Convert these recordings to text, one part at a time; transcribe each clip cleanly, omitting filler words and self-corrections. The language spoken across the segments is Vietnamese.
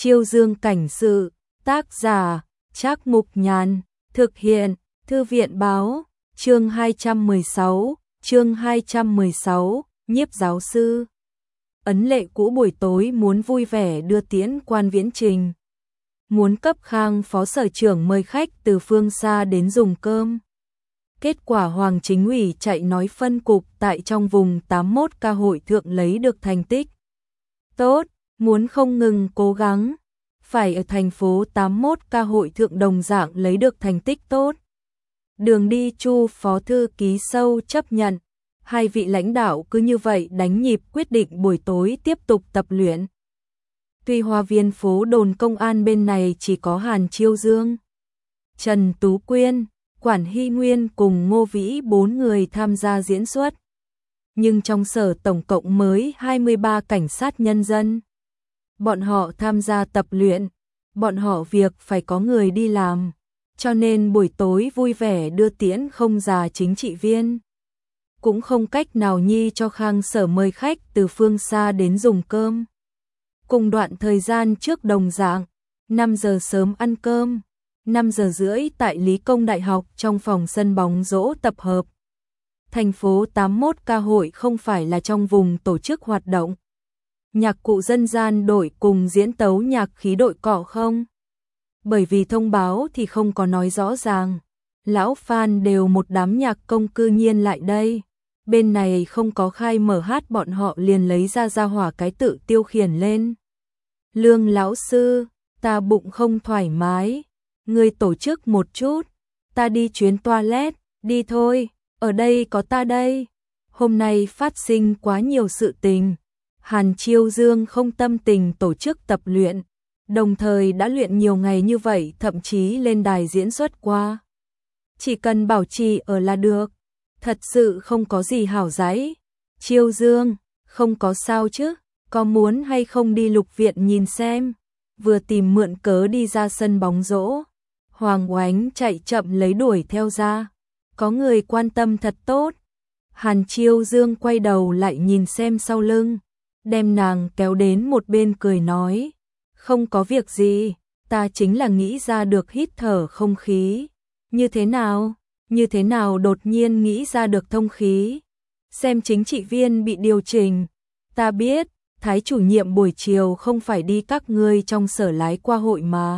Chiêu Dương cảnh sự, tác giả, Trác Mục Nhàn, thực hiện, Thư viện báo, chương 216, nhiếp giáo sư. Ấn lệ cũ buổi tối muốn vui vẻ đưa tiễn Quan Viễn Trình. Muốn cấp Khang phó sở trưởng mời khách từ phương xa đến dùng cơm. Kết quả Hoàng Chính ủy chạy nói phân cục tại trong vùng 81 ca hội thượng lấy được thành tích tốt, muốn không ngừng cố gắng, phải ở thành phố 81 ca hội thượng đồng dạng lấy được thành tích tốt. Đường đi Chu phó thư ký sâu chấp nhận, hai vị lãnh đạo cứ như vậy đánh nhịp quyết định buổi tối tiếp tục tập luyện. Tuy Hoa Viên phố đồn công an bên này chỉ có Hàn Chiêu Dương, Trần Tú Quyên, Quản Hy Nguyên cùng Ngô Vĩ 4 người tham gia diễn xuất. Nhưng trong sở tổng cộng mới 23 cảnh sát nhân dân. Bọn họ tham gia tập luyện, bọn họ việc phải có người đi làm, cho nên buổi tối vui vẻ đưa tiễn không già chính trị viên. Cũng không cách nào nhi cho Khang sở mời khách từ phương xa đến dùng cơm. Cùng đoạn thời gian trước đồng dạng, 5 giờ sớm ăn cơm, 5 giờ rưỡi tại Lý Công Đại học trong phòng sân bóng rổ tập hợp. Thành phố 81 ca hội không phải là trong vùng tổ chức hoạt động. Nhạc cụ dân gian đội cùng diễn tấu nhạc khí đội cọ không? Bởi vì thông báo thì không có nói rõ ràng. Lão fan đều một đám nhạc công cư nhiên lại đây. Bên này không có khai mở hát bọn họ liền lấy ra hỏa cái tự tiêu khiển lên. Lương lão sư, ta bụng không thoải mái. Người tổ chức một chút, ta đi chuyến toilet, đi thôi, ở đây có ta đây. Hôm nay phát sinh quá nhiều sự tình. Hàn Chiêu Dương không tâm tình tổ chức tập luyện, đồng thời đã luyện nhiều ngày như vậy thậm chí lên đài diễn xuất qua. Chỉ cần bảo trì ở là được, thật sự không có gì hảo giấy. Chiêu Dương, không có sao chứ, có muốn hay không đi Lục Viện nhìn xem. Vừa tìm mượn cớ đi ra sân bóng rổ, Hoàng Oánh chạy chậm lấy đuổi theo ra. Có người quan tâm thật tốt. Hàn Chiêu Dương quay đầu lại nhìn xem sau lưng, đem nàng kéo đến một bên cười nói, không có việc gì, ta chính là nghĩ ra được hít thở không khí. Như thế nào đột nhiên nghĩ ra được thông khí? Xem chính trị viên bị điều chỉnh. Ta biết, Thái chủ nhiệm buổi chiều không phải đi các ngươi trong sở lái qua hội mà.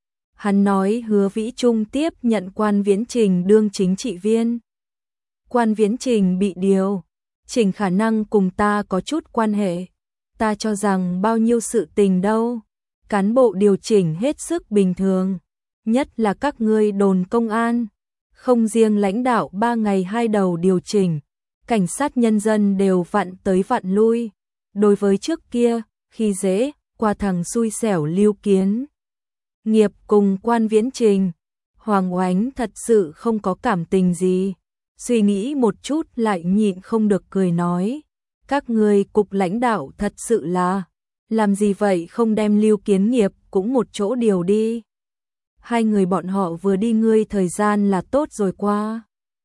Hắn nói Hứa Vĩ Trung tiếp nhận Quan Viễn Trình đương chính trị viên. Quan Viễn Trình bị điều chỉnh khả năng cùng ta có chút quan hệ. Ta cho rằng bao nhiêu sự tình đâu. Cán bộ điều chỉnh hết sức bình thường. Nhất là các ngươi đồn công an. Không riêng lãnh đạo 3 ngày 2 đầu điều chỉnh. Cảnh sát nhân dân đều vặn tới vặn lui. Đối với trước kia, khi dễ, qua thằng xui xẻo Lưu Kiến Nghiệp cùng Quan Viễn Trình, Hoàng Oánh thật sự không có cảm tình gì. Suy nghĩ một chút lại nhịn không được cười nói, các người cục lãnh đạo thật sự là, làm gì vậy không đem Lưu Kiến Nghiệp cũng một chỗ điều đi. Hai người bọn họ vừa đi ngươi thời gian là tốt rồi qua.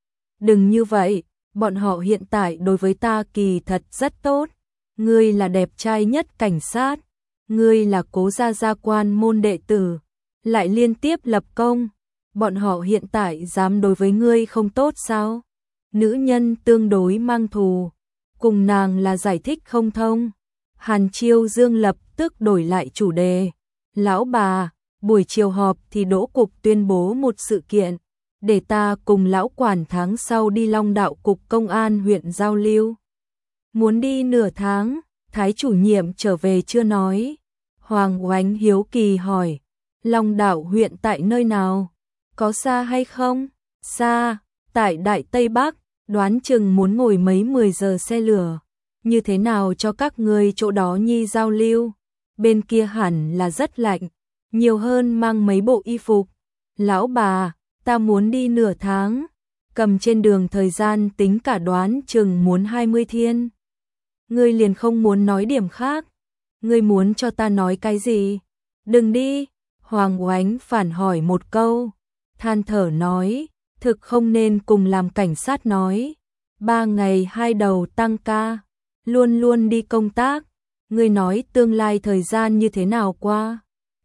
Đừng như vậy, bọn họ hiện tại đối với ta kỳ thật rất tốt. Ngươi là đẹp trai nhất cảnh sát, ngươi là cố gia quan môn đệ tử, lại liên tiếp lập công, bọn họ hiện tại dám đối với ngươi không tốt sao? Nữ nhân tương đối mang thù, cùng nàng là giải thích không thông. Hàn Chiêu Dương lập tức đổi lại chủ đề. Lão bà, buổi chiều họp thì Đỗ cục tuyên bố một sự kiện, để ta cùng lão quản tháng sau đi Long Đạo cục công an huyện giao lưu. Muốn đi nửa tháng, Thái chủ nhiệm trở về chưa nói. Hoàng Oánh hiếu kỳ hỏi, Long Đạo huyện tại nơi nào? Có xa hay không? Xa, tại Đại Tây Bắc, đoán chừng muốn ngồi mấy 10 giờ xe lửa. Như thế nào cho các ngươi chỗ đó nhi giao lưu? Bên kia hẳn là rất lạnh, nhiều hơn mang mấy bộ y phục. Lão bà, ta muốn đi nửa tháng, cầm trên đường thời gian tính cả đoán chừng muốn 20 thiên. Ngươi liền không muốn nói điểm khác? Ngươi muốn cho ta nói cái gì? Đừng đi. Hoàng Oánh phản hỏi một câu, than thở nói, thực không nên cùng làm cảnh sát nói. 3 ngày 2 đầu tăng ca, luôn luôn đi công tác. Ngươi nói tương lai thời gian như thế nào qua?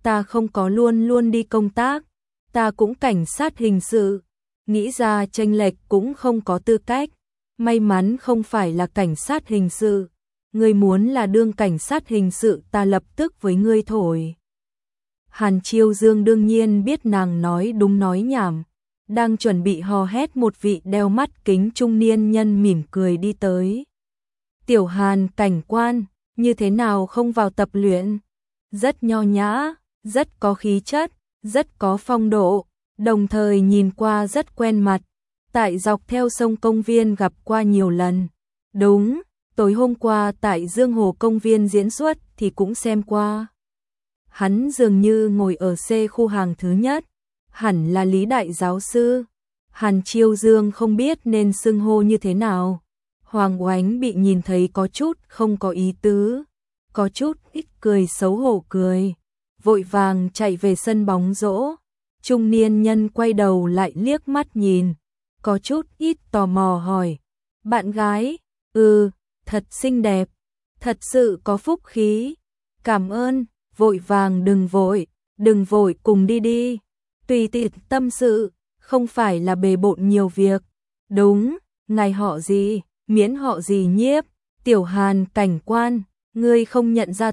ta không có luôn luôn đi công tác, ta cũng cảnh sát hình sự, nghĩ ra chênh lệch cũng không có tư cách, may mắn không phải là cảnh sát hình sự, ngươi muốn là đương cảnh sát hình sự ta lập tức với ngươi thổi. Hàn Chiêu Dương đương nhiên biết nàng nói đúng nói nhảm, đang chuẩn bị hò hét một vị đeo mắt kính trung niên nhân mỉm cười đi tới. Tiểu Hàn cảnh quan, như thế nào không vào tập luyện? Rất nho nhã, rất có khí chất, rất có phong độ, đồng thời nhìn qua rất quen mặt, tại dọc theo sông công viên gặp qua nhiều lần. Đúng, tối hôm qua tại Dương Hồ công viên diễn xuất thì cũng xem qua. Hắn dường như ngồi ở C khu hàng thứ nhất, hẳn là Lý đại giáo sư. Hàn Chiêu Dương không biết nên xưng hô như thế nào. Hoàng Oánh bị nhìn thấy có chút không có ý tứ, có chút ít cười xấu hổ cười, vội vàng chạy về sân bóng rổ. Trung niên nhân quay đầu lại liếc mắt nhìn, có chút ít tò mò hỏi, bạn gái, thật xinh đẹp, thật sự có phúc khí, cảm ơn, vội vàng đừng vội cùng đi đi, tùy tiện tâm sự, không phải là bề bộn nhiều việc, đúng, ngài họ gì, miễn họ gì Nhiếp, Tiểu Hàn cảnh quan, ngươi không nhận ra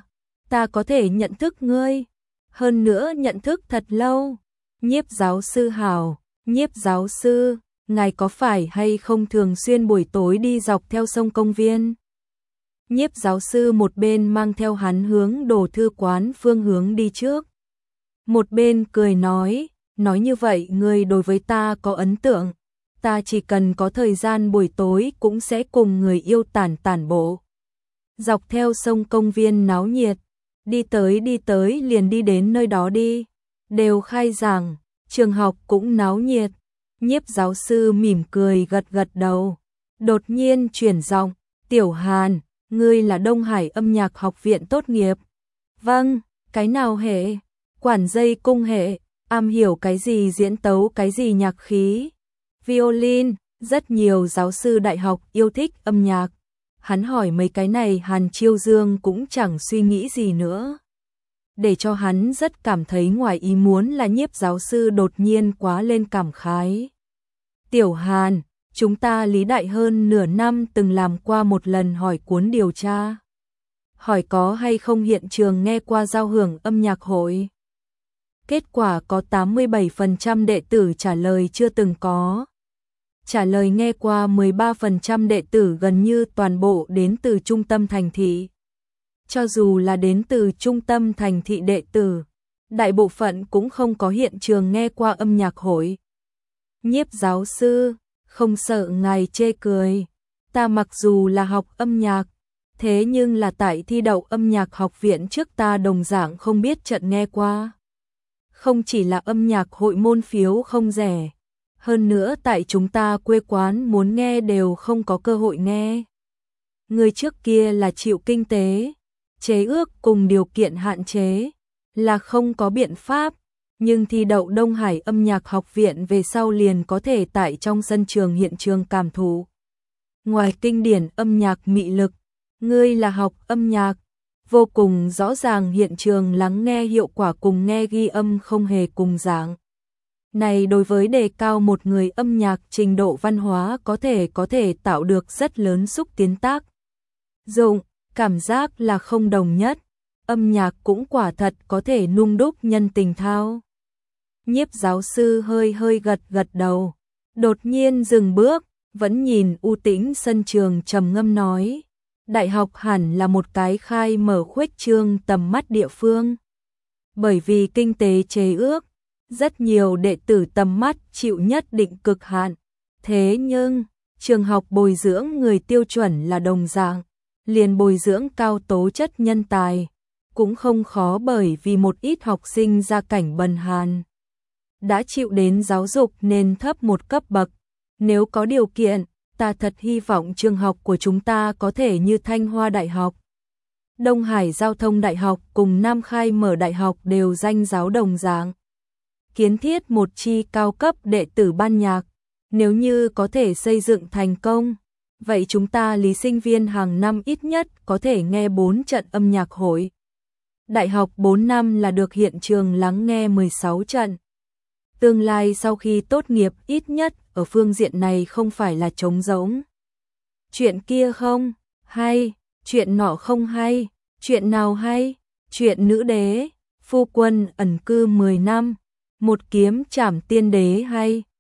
ta có thể nhận thức ngươi, hơn nữa nhận thức thật lâu, Nhiếp giáo sư hảo, Nhiếp giáo sư, ngài có phải hay không thường xuyên buổi tối đi dọc theo sông công viên? Nhiếp giáo sư một bên mang theo hắn hướng đồ thư quán phương hướng đi trước. Một bên cười nói như vậy ngươi đối với ta có ấn tượng, ta chỉ cần có thời gian buổi tối cũng sẽ cùng người yêu tản bộ. Dọc theo sông công viên náo nhiệt, đi tới liền đi đến nơi đó đi, đều khai giảng, trường học cũng náo nhiệt. Nhiếp giáo sư mỉm cười gật đầu, đột nhiên chuyển giọng, Tiểu Hàn, ngươi là Đông Hải âm nhạc học viện tốt nghiệp. Vâng, cái nào hệ? Quản dây cung hệ, am hiểu cái gì diễn tấu cái gì nhạc khí. Violin, rất nhiều giáo sư đại học yêu thích âm nhạc. Hắn hỏi mấy cái này Hàn Chiêu Dương cũng chẳng suy nghĩ gì nữa. Để cho hắn rất cảm thấy ngoài ý muốn là Nhiếp giáo sư đột nhiên quá lên cảm khái. Tiểu Hàn, chúng ta Lý đại hơn nửa năm từng làm qua một lần hỏi cuốn điều tra. Hỏi có hay không hiện trường nghe qua giao hưởng âm nhạc hội. Kết quả có 87% đệ tử trả lời chưa từng có. Trả lời nghe qua 13% đệ tử gần như toàn bộ đến từ trung tâm thành thị. Cho dù là đến từ trung tâm thành thị đệ tử, đại bộ phận cũng không có hiện trường nghe qua âm nhạc hội. Nhiếp giáo sư, không sợ ngài chê cười, ta mặc dù là học âm nhạc, thế nhưng là tại thi đậu âm nhạc học viện trước ta đồng dạng không biết trận nghe qua. Không chỉ là âm nhạc hội môn phiếu không rẻ, hơn nữa tại chúng ta quê quán muốn nghe đều không có cơ hội nghe. Người trước kia là chịu kinh tế, chế ước cùng điều kiện hạn chế, là không có biện pháp, nhưng thi đậu Đông Hải âm nhạc học viện về sau liền có thể tại trong sân trường hiện trường cảm thụ. Ngoài kinh điển âm nhạc mị lực, ngươi là học âm nhạc, vô cùng rõ ràng hiện trường lắng nghe hiệu quả cùng nghe ghi âm không hề cùng dạng. Này đối với đề cao một người âm nhạc trình độ văn hóa có thể tạo được rất lớn xúc tiến tác dụng, cảm giác là không đồng nhất, âm nhạc cũng quả thật có thể nung đúc nhân tình thao. Nhiếp giáo sư hơi gật đầu, đột nhiên dừng bước, vẫn nhìn u tĩnh sân trường trầm ngâm nói, đại học hẳn là một cái khai mở khuếch trương tầm mắt địa phương. Bởi vì kinh tế chế ước, rất nhiều đệ tử tầm mắt chịu nhất định cực hạn. Thế nhưng, trường học bồi dưỡng người tiêu chuẩn là đồng dạng, liền bồi dưỡng cao tố chất nhân tài, cũng không khó bởi vì một ít học sinh gia cảnh bần hàn đã chịu đến giáo dục nên thấp một cấp bậc. Nếu có điều kiện, ta thật hy vọng trường học của chúng ta có thể như Thanh Hoa Đại học, Đông Hải Giao thông Đại học cùng Nam Khai Mở Đại học đều danh giáo đồng dạng. Kiến thiết một chi cao cấp đệ tử ban nhạc, nếu như có thể xây dựng thành công, vậy chúng ta lý sinh viên hàng năm ít nhất có thể nghe 4 trận âm nhạc hội. Đại học 4 năm là được hiện trường lắng nghe 16 trận. Tương lai sau khi tốt nghiệp ít nhất ở phương diện này không phải là trống rỗng. Chuyện kia không hay, chuyện nọ không hay, chuyện nào hay, chuyện nữ đế, phu quân ẩn cư 10 năm, một kiếm trảm tiên đế hay.